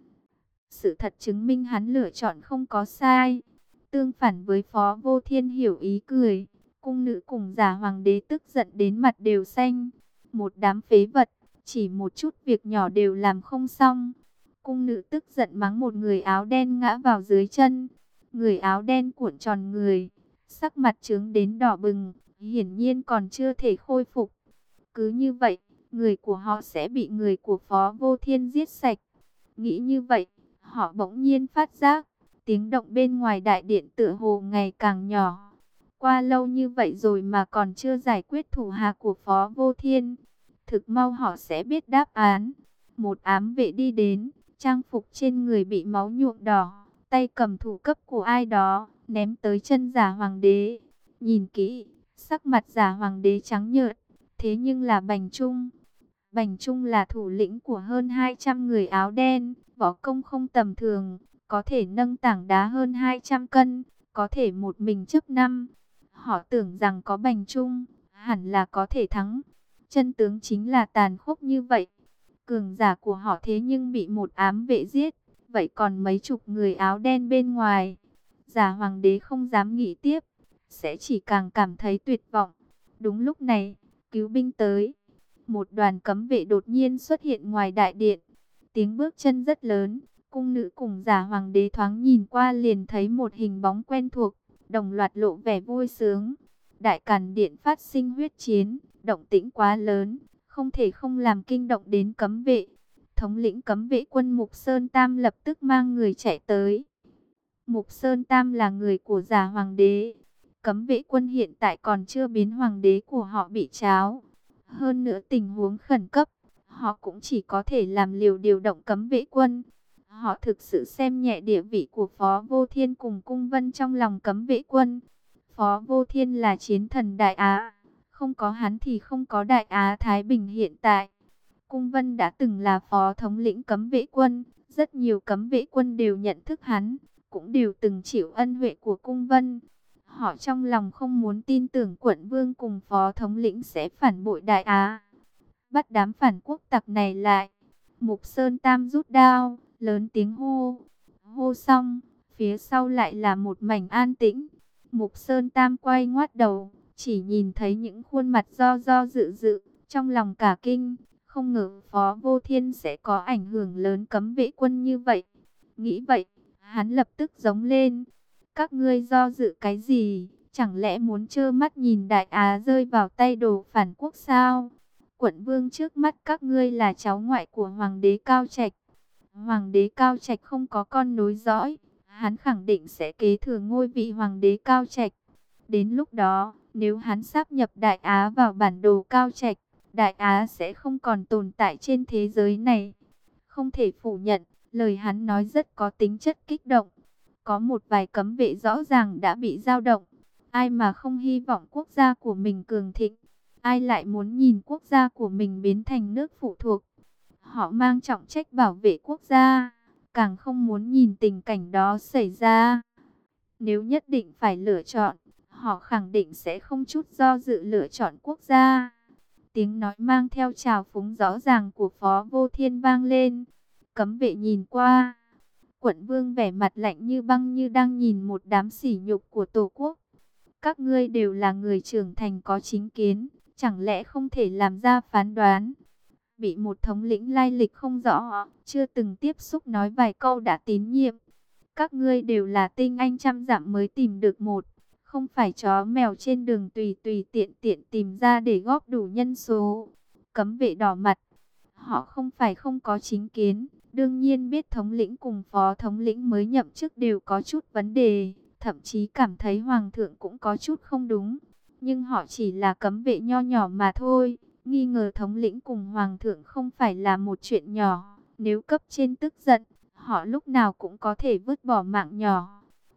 Sự thật chứng minh hắn lựa chọn không có sai. Tương phản với Phó Vô Thiên hiểu ý cười, cung nữ cùng giả hoàng đế tức giận đến mặt đều xanh. Một đám phế vật, chỉ một chút việc nhỏ đều làm không xong. Cung nữ tức giận mắng một người áo đen ngã vào dưới chân. Người áo đen cuộn tròn người, sắc mặt trướng đến đỏ bừng, hiển nhiên còn chưa thể khôi phục. Cứ như vậy, người của họ sẽ bị người của Phó Vô Thiên giết sạch. Nghĩ như vậy, họ bỗng nhiên phát giác, tiếng động bên ngoài đại điện tựa hồ ngày càng nhỏ. Qua lâu như vậy rồi mà còn chưa giải quyết thủ hạ của Phó Vô Thiên. Thực mau họ sẽ biết đáp án. Một ám vệ đi đến, trang phục trên người bị máu nhuộm đỏ, tay cầm thủ cấp của ai đó, ném tới chân giả hoàng đế. Nhìn kỹ, sắc mặt giả hoàng đế trắng nhợt, thế nhưng là Bành Trung. Bành Trung là thủ lĩnh của hơn 200 người áo đen, võ công không tầm thường, có thể nâng tảng đá hơn 200 cân, có thể một mình chấp năm. Họ tưởng rằng có Bành Trung, hẳn là có thể thắng. Chân tướng chính là tàn khốc như vậy. Cường giả của họ thế nhưng bị một ám vệ giết, vậy còn mấy chục người áo đen bên ngoài. Giả hoàng đế không dám nghĩ tiếp, sẽ chỉ càng cảm thấy tuyệt vọng. Đúng lúc này, cứu binh tới. Một đoàn cấm vệ đột nhiên xuất hiện ngoài đại điện. Tiếng bước chân rất lớn, cung nữ cùng giả hoàng đế thoáng nhìn qua liền thấy một hình bóng quen thuộc, đồng loạt lộ vẻ vui sướng. Đại Càn Điện phát sinh huyết chiến, động tĩnh quá lớn, không thể không làm kinh động đến cấm vệ. Thống lĩnh cấm vệ quân Mục Sơn Tam lập tức mang người chạy tới. Mục Sơn Tam là người của giả hoàng đế. Cấm vệ quân hiện tại còn chưa biến hoàng đế của họ bị tráo. Hơn nữa tình huống khẩn cấp, họ cũng chỉ có thể làm liều điều động cấm vệ quân. Họ thực sự xem nhẹ địa vị của Phó Vô Thiên cùng Cung Vân trong lòng cấm vệ quân. Phó Vô Thiên là chiến thần Đại Á, không có hắn thì không có Đại Á Thái Bình hiện tại. Cung Vân đã từng là phó thống lĩnh cấm vệ quân, rất nhiều cấm vệ quân đều nhận thức hắn, cũng đều từng chịu ân huệ của Cung Vân. Họ trong lòng không muốn tin tưởng quận vương cùng phó thống lĩnh sẽ phản bội Đại Á. Bắt đám phản quốc tặc này lại. Mục Sơn Tam rút đao, lớn tiếng hô. Hô xong, phía sau lại là một mảnh an tĩnh. Mục Sơn Tam quay ngoắt đầu, chỉ nhìn thấy những khuôn mặt do dự dự, trong lòng cả kinh. Không ngờ Phó Vô Thiên sẽ có ảnh hưởng lớn cấm vệ quân như vậy. Nghĩ vậy, hắn lập tức giống lên. Các ngươi do dự cái gì? Chẳng lẽ muốn trơ mắt nhìn Đại Á rơi vào tay đồ phản quốc sao? Quận vương trước mắt các ngươi là cháu ngoại của Hoàng đế Cao Trạch. Hoàng đế Cao Trạch không có con nối dõi, hắn khẳng định sẽ kế thừa ngôi vị Hoàng đế Cao Trạch. Đến lúc đó, nếu hắn sáp nhập Đại Á vào bản đồ Cao Trạch, Đại Á sẽ không còn tồn tại trên thế giới này. Không thể phủ nhận, lời hắn nói rất có tính chất kích động. Có một vài cấm vệ rõ ràng đã bị dao động. Ai mà không hy vọng quốc gia của mình cường thịnh? Ai lại muốn nhìn quốc gia của mình biến thành nước phụ thuộc? Họ mang trọng trách bảo vệ quốc gia, càng không muốn nhìn tình cảnh đó xảy ra. Nếu nhất định phải lựa chọn, họ khẳng định sẽ không chút do dự lựa chọn quốc gia. Tiếng nói mang theo trào phúng rõ ràng của Phó Vô Thiên vang lên. Cấm vệ nhìn qua. Quận vương vẻ mặt lạnh như băng như đang nhìn một đám sỉ nhục của Tổ quốc. Các ngươi đều là người trưởng thành có chính kiến, chẳng lẽ không thể làm ra phán đoán? Bị một thống lĩnh lai lịch không rõ, chưa từng tiếp xúc nói vài câu đã tín nhiệm. Các ngươi đều là tinh anh trăm dặm mới tìm được một, không phải chó mèo trên đường tùy tùy tiện tiện tìm ra để góp đủ nhân số. Cấm vệ đỏ mặt, họ không phải không có chính kiến, đương nhiên biết thống lĩnh cùng phó thống lĩnh mới nhậm chức đều có chút vấn đề, thậm chí cảm thấy hoàng thượng cũng có chút không đúng. Nhưng họ chỉ là cấm vệ nho nhỏ mà thôi, nghi ngờ thống lĩnh cùng hoàng thượng không phải là một chuyện nhỏ. Nếu cấp trên tức giận, họ lúc nào cũng có thể vứt bỏ mạng nhỏ.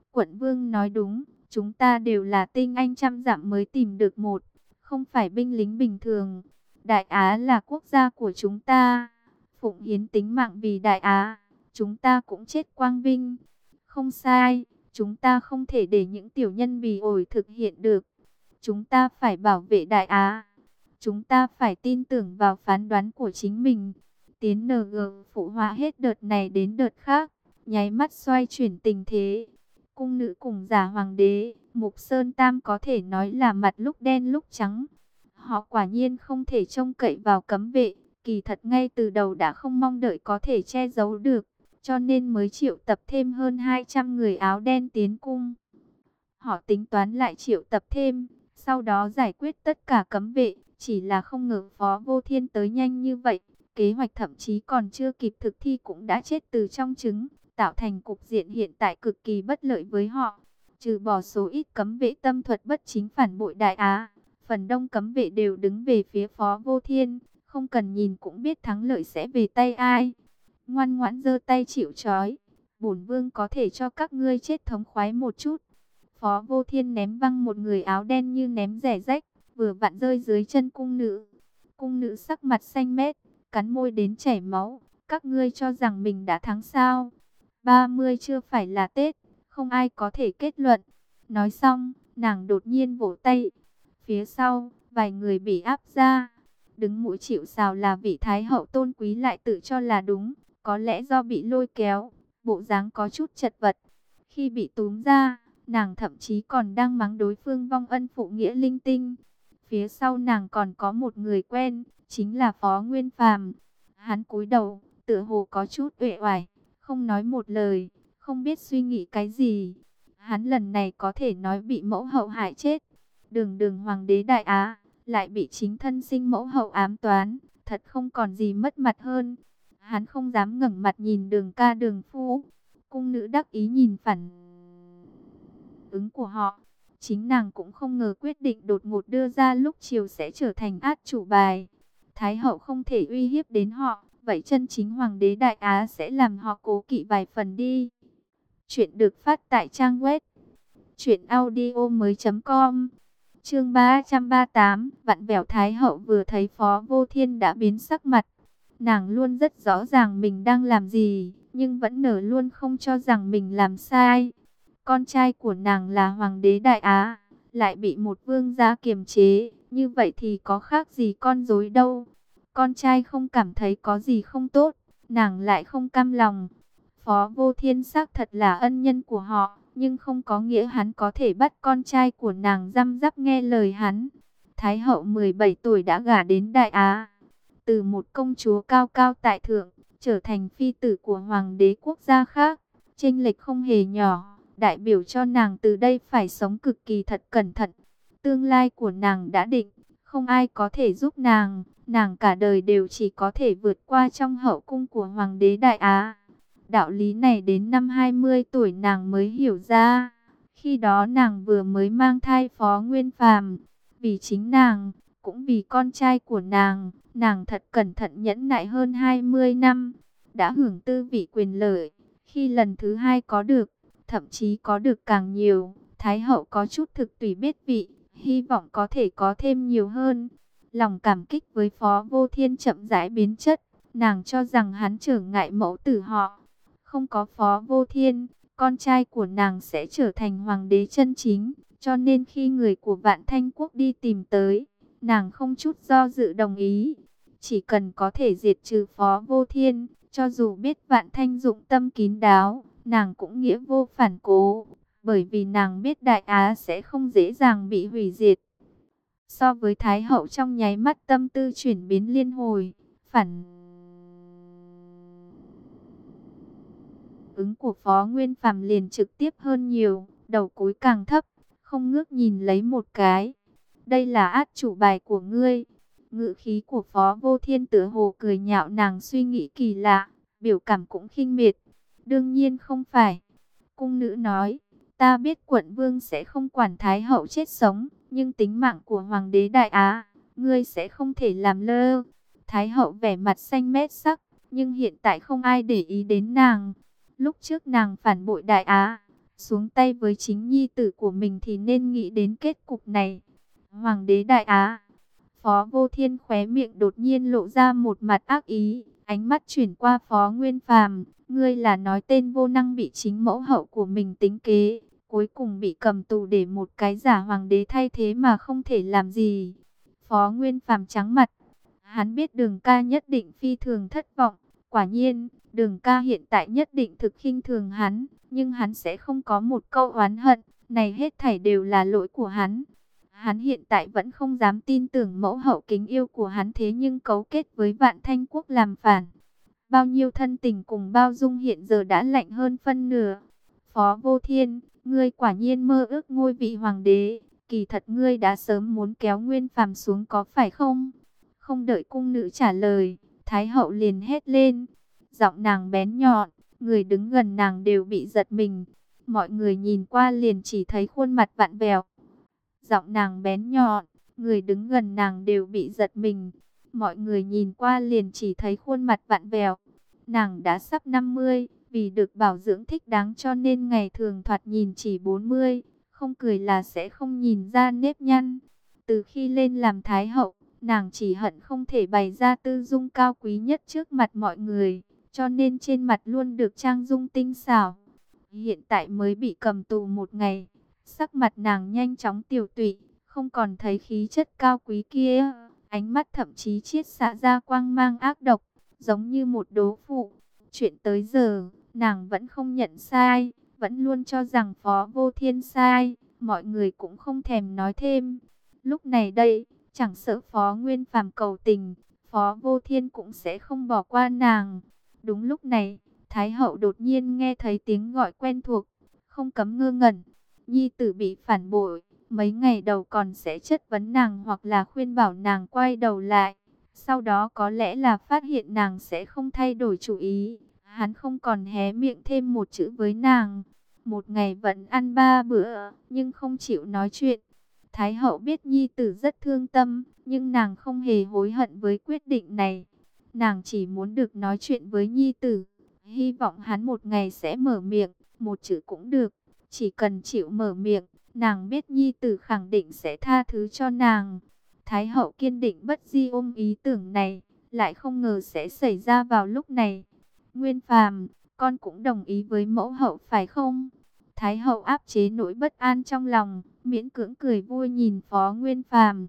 Quận vương nói đúng, chúng ta đều là tinh anh trăm dặm mới tìm được một, không phải binh lính bình thường. Đại Á là quốc gia của chúng ta, phụng hiến tính mạng vì Đại Á, chúng ta cũng chết quang vinh. Không sai, chúng ta không thể để những tiểu nhân bỉ ổi thực hiện được. Chúng ta phải bảo vệ Đại Á. Chúng ta phải tin tưởng vào phán đoán của chính mình. Tiến NG phụ họa hết đợt này đến đợt khác, nháy mắt xoay chuyển tình thế. Cung nữ cùng giả hoàng đế, Mục Sơn Tam có thể nói là mặt lúc đen lúc trắng. Họ quả nhiên không thể trông cậy vào cấm vệ, kỳ thật ngay từ đầu đã không mong đợi có thể che giấu được, cho nên mới triệu tập thêm hơn 200 người áo đen tiến cung. Họ tính toán lại triệu tập thêm, sau đó giải quyết tất cả cấm vệ, chỉ là không ngờ Phó Vô Thiên tới nhanh như vậy. Kế hoạch thậm chí còn chưa kịp thực thi cũng đã chết từ trong trứng, tạo thành cục diện hiện tại cực kỳ bất lợi với họ. Trừ bỏ số ít cấm vệ tâm thuật bất chính phản bội Đại Á, phần đông cấm vệ đều đứng về phía Phó Vô Thiên, không cần nhìn cũng biết thắng lợi sẽ về tay ai. Ngoan ngoãn giơ tay chịu trói, bổn vương có thể cho các ngươi chết thống khoái một chút. Phó Vô Thiên ném văng một người áo đen như ném rẻ rách, vừa vặn rơi dưới chân cung nữ. Cung nữ sắc mặt xanh mét, cắn môi đến chảy máu. Các ngươi cho rằng mình đã thắng sao? 30 chưa phải là Tết, không ai có thể kết luận. Nói xong, nàng đột nhiên vỗ tay. Phía sau, vài người bị áp ra. Đứng mũi chịu sào là vị thái hậu tôn quý lại tự cho là đúng. Có lẽ do bị lôi kéo, bộ dáng có chút chật vật. Khi bị túm ra, nàng thậm chí còn đang mắng đối phương vong ân phụ nghĩa linh tinh. Phía sau nàng còn có một người quen, chính là Phó Nguyên Phàm. Hắn cúi đầu, tựa hồ có chút uể oải, không nói một lời, không biết suy nghĩ cái gì. Hắn lần này có thể nói bị mẫu hậu hại chết. Đường đường hoàng đế Đại Á, lại bị chính thân sinh mẫu hậu ám toán, thật không còn gì mất mặt hơn. Hắn không dám ngẩng mặt nhìn Đường ca Đường phu. Cung nữ đắc ý nhìn phản ứng của họ. Chính nàng cũng không ngờ quyết định đột ngột đưa ra lúc chiều sẽ trở thành át chủ bài. Thái hậu không thể uy hiếp đến họ, vậy chân chính hoàng đế Đại Á sẽ làm họ cố kỵ vài phần đi. Chuyện được phát tại trang web truyệnaudiomoi.com. Chương 338, vặn vẹo. Thái hậu vừa thấy Phó Vô Thiên đã biến sắc mặt. Nàng luôn rất rõ ràng mình đang làm gì, nhưng vẫn nở luôn không cho rằng mình làm sai. Con trai của nàng là hoàng đế Đại Á, lại bị một vương gia kiềm chế, như vậy thì có khác gì con rối đâu. Con trai không cảm thấy có gì không tốt, nàng lại không cam lòng. Phó Vô Thiên xác thật là ân nhân của họ, nhưng không có nghĩa hắn có thể bắt con trai của nàng răm rắp nghe lời hắn. Thái hậu 17 tuổi đã gả đến Đại Á, từ một công chúa cao cao tại thượng, trở thành phi tử của hoàng đế quốc gia khác, chênh lệch không hề nhỏ, đại biểu cho nàng từ đây phải sống cực kỳ thật cẩn thận. Tương lai của nàng đã định, không ai có thể giúp nàng cả đời đều chỉ có thể vượt qua trong hậu cung của hoàng đế Đại Á. Đạo lý này đến năm 20 tuổi nàng mới hiểu ra. Khi đó nàng vừa mới mang thai Phó Nguyên Phàm, vì chính nàng, cũng vì con trai của nàng thật cẩn thận nhẫn nại hơn 20 năm, đã hưởng tư vị quyền lợi. Khi lần thứ hai có được, thậm chí có được càng nhiều, Thái hậu có chút thực tùy biết vị, hy vọng có thể có thêm nhiều hơn. Lòng cảm kích với Phó Vô Thiên chậm rãi biến chất, nàng cho rằng hắn trở ngại mẫu tử họ. Không có Phó Vô Thiên, con trai của nàng sẽ trở thành hoàng đế chân chính, cho nên khi người của Vạn Thanh Quốc đi tìm tới, nàng không chút do dự đồng ý. Chỉ cần có thể diệt trừ Phó Vô Thiên, cho dù biết Vạn Thanh dụng tâm kín đáo, nàng cũng nghĩa vô phản cố, bởi vì nàng biết Đại Á sẽ không dễ dàng bị hủy diệt. So với Thái hậu trong nháy mắt tâm tư chuyển biến liên hồi, phản ứng của Phó Nguyên Phàm liền trực tiếp hơn nhiều, đầu cúi càng thấp, không ngước nhìn lấy một cái. Đây là át chủ bài của ngươi. Ngữ khí của Phó Vô Thiên tựa hồ cười nhạo nàng suy nghĩ kỳ lạ, biểu cảm cũng khinh miệt. Đương nhiên không phải. Cung nữ nói, ta biết quận vương sẽ không quản Thái hậu chết sống, nhưng tính mạng của hoàng đế Đại Á, ngươi sẽ không thể làm lơ. Thái hậu vẻ mặt xanh mét sắc, nhưng hiện tại không ai để ý đến nàng. Lúc trước nàng phản bội Đại Á, xuống tay với chính nhi tử của mình thì nên nghĩ đến kết cục này. Hoàng đế Đại Á. Phó Vô Thiên khóe miệng đột nhiên lộ ra một mặt ác ý, ánh mắt chuyển qua Phó Nguyên Phàm, ngươi là nói tên vô năng bị chính mẫu hậu của mình tính kế, cuối cùng bị cầm tù để một cái giả hoàng đế thay thế mà không thể làm gì. Phó Nguyên Phàm trắng mặt, hắn biết Đường ca nhất định phi thường thất vọng, quả nhiên, Đường ca hiện tại nhất định thực khinh thường hắn, nhưng hắn sẽ không có một câu oán hận, này hết thảy đều là lỗi của hắn. Hắn hiện tại vẫn không dám tin tưởng mẫu hậu kính yêu của hắn thế nhưng cấu kết với Vạn Thanh Quốc làm phản. Bao nhiêu thân tình cùng bao dung hiện giờ đã lạnh hơn phân nửa. Phó Vô Thiên, ngươi quả nhiên mơ ước ngôi vị hoàng đế, kỳ thật ngươi đã sớm muốn kéo Nguyên Phàm xuống có phải không? Không đợi cung nữ trả lời, Thái hậu liền hét lên. Giọng nàng bén nhọn, người đứng gần nàng đều bị giật mình. Mọi người nhìn qua liền chỉ thấy khuôn mặt vặn vẹo. Giọng nàng bén nhọn, người đứng gần nàng đều bị giật mình. Mọi người nhìn qua liền chỉ thấy khuôn mặt vặn vẹo. Nàng đã sắp 50, vì được bảo dưỡng thích đáng cho nên ngày thường thoạt nhìn chỉ 40, không cười là sẽ không nhìn ra nếp nhăn. Từ khi lên làm thái hậu, nàng chỉ hận không thể bày ra tư dung cao quý nhất trước mặt mọi người, cho nên trên mặt luôn được trang dung tinh xảo. Hiện tại mới bị cầm tù một ngày, sắc mặt nàng nhanh chóng tiều tụy, không còn thấy khí chất cao quý kia, ánh mắt thậm chí chiết xạ ra quang mang ác độc, giống như một đố phụ. Chuyện tới giờ, nàng vẫn không nhận sai, vẫn luôn cho rằng Phó Vô Thiên sai, mọi người cũng không thèm nói thêm. Lúc này đây, chẳng sợ Phó Nguyên Phàm cầu tình, Phó Vô Thiên cũng sẽ không bỏ qua nàng. Đúng lúc này, Thái hậu đột nhiên nghe thấy tiếng gọi quen thuộc, không cấm ngơ ngẩn. Nhi tử bị phản bội, mấy ngày đầu còn sẽ chất vấn nàng hoặc là khuyên bảo nàng quay đầu lại. Sau đó có lẽ là phát hiện nàng sẽ không thay đổi chủ ý. Hắn không còn hé miệng thêm một chữ với nàng. Một ngày vẫn ăn 3 bữa, nhưng không chịu nói chuyện. Thái hậu biết nhi tử rất thương tâm, nhưng nàng không hề hối hận với quyết định này. Nàng chỉ muốn được nói chuyện với nhi tử. Hy vọng hắn một ngày sẽ mở miệng, một chữ cũng được. Chỉ cần chịu mở miệng, nàng biết nhi tử khẳng định sẽ tha thứ cho nàng. Thái hậu kiên định bất di ôm ý tưởng này, lại không ngờ sẽ xảy ra vào lúc này. Nguyên Phàm, con cũng đồng ý với mẫu hậu phải không? Thái hậu áp chế nỗi bất an trong lòng, miễn cưỡng cười vui nhìn Phó Nguyên Phàm.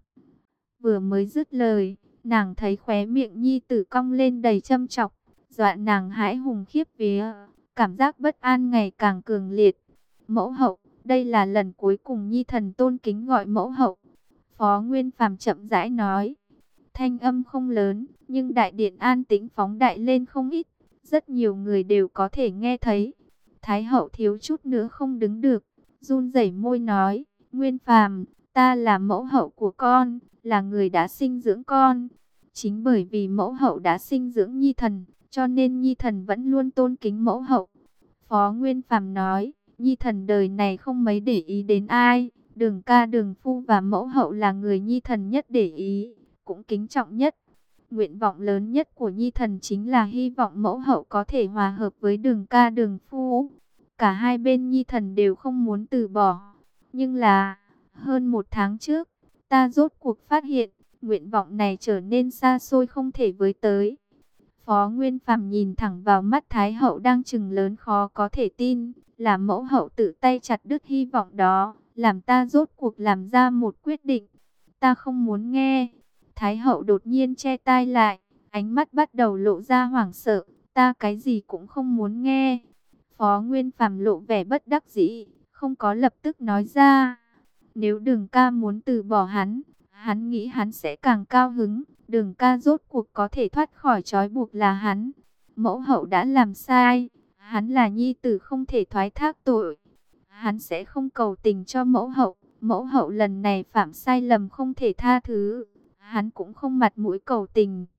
Vừa mới dứt lời, nàng thấy khóe miệng nhi tử cong lên đầy châm chọc, dọa nàng hãi hùng khiếp vía, cảm giác bất an ngày càng cường liệt. Mẫu hậu, đây là lần cuối cùng nhi thần tôn kính gọi mẫu hậu. Phó Nguyên Phàm chậm rãi nói. Thanh âm không lớn, nhưng đại điện an tĩnh phóng đại lên không ít. Rất nhiều người đều có thể nghe thấy. Thái hậu thiếu chút nữa không đứng được, run rẩy môi nói. Nguyên Phàm, ta là mẫu hậu của con, là người đã sinh dưỡng con. Chính bởi vì mẫu hậu đã sinh dưỡng nhi thần, cho nên nhi thần vẫn luôn tôn kính mẫu hậu. Phó Nguyên Phàm nói. Nhi thần đời này không mấy để ý đến ai, Đường ca Đường phu và mẫu hậu là người nhi thần nhất để ý, cũng kính trọng nhất. Nguyện vọng lớn nhất của nhi thần chính là hy vọng mẫu hậu có thể hòa hợp với Đường ca Đường phu. Cả hai bên nhi thần đều không muốn từ bỏ. Nhưng là, hơn 1 tháng trước, ta rốt cuộc phát hiện, nguyện vọng này trở nên xa xôi không thể với tới. Phó Nguyên Phàm nhìn thẳng vào mắt Thái hậu đang trừng lớn khó có thể tin, là mẫu hậu tự tay chặt đứt hy vọng đó, làm ta rốt cuộc làm ra một quyết định. Ta không muốn nghe. Thái hậu đột nhiên che tai lại, ánh mắt bắt đầu lộ ra hoảng sợ, ta cái gì cũng không muốn nghe. Phó Nguyên Phàm lộ vẻ bất đắc dĩ, không có lập tức nói ra. Nếu Đường ca muốn từ bỏ hắn nghĩ hắn sẽ càng cao hứng. Đường ca rốt cuộc có thể thoát khỏi trói buộc là hắn. Mẫu hậu đã làm sai, hắn là nhi tử không thể thoái thác tội. Hắn sẽ không cầu tình cho mẫu hậu lần này phạm sai lầm không thể tha thứ. Hắn cũng không mặt mũi cầu tình.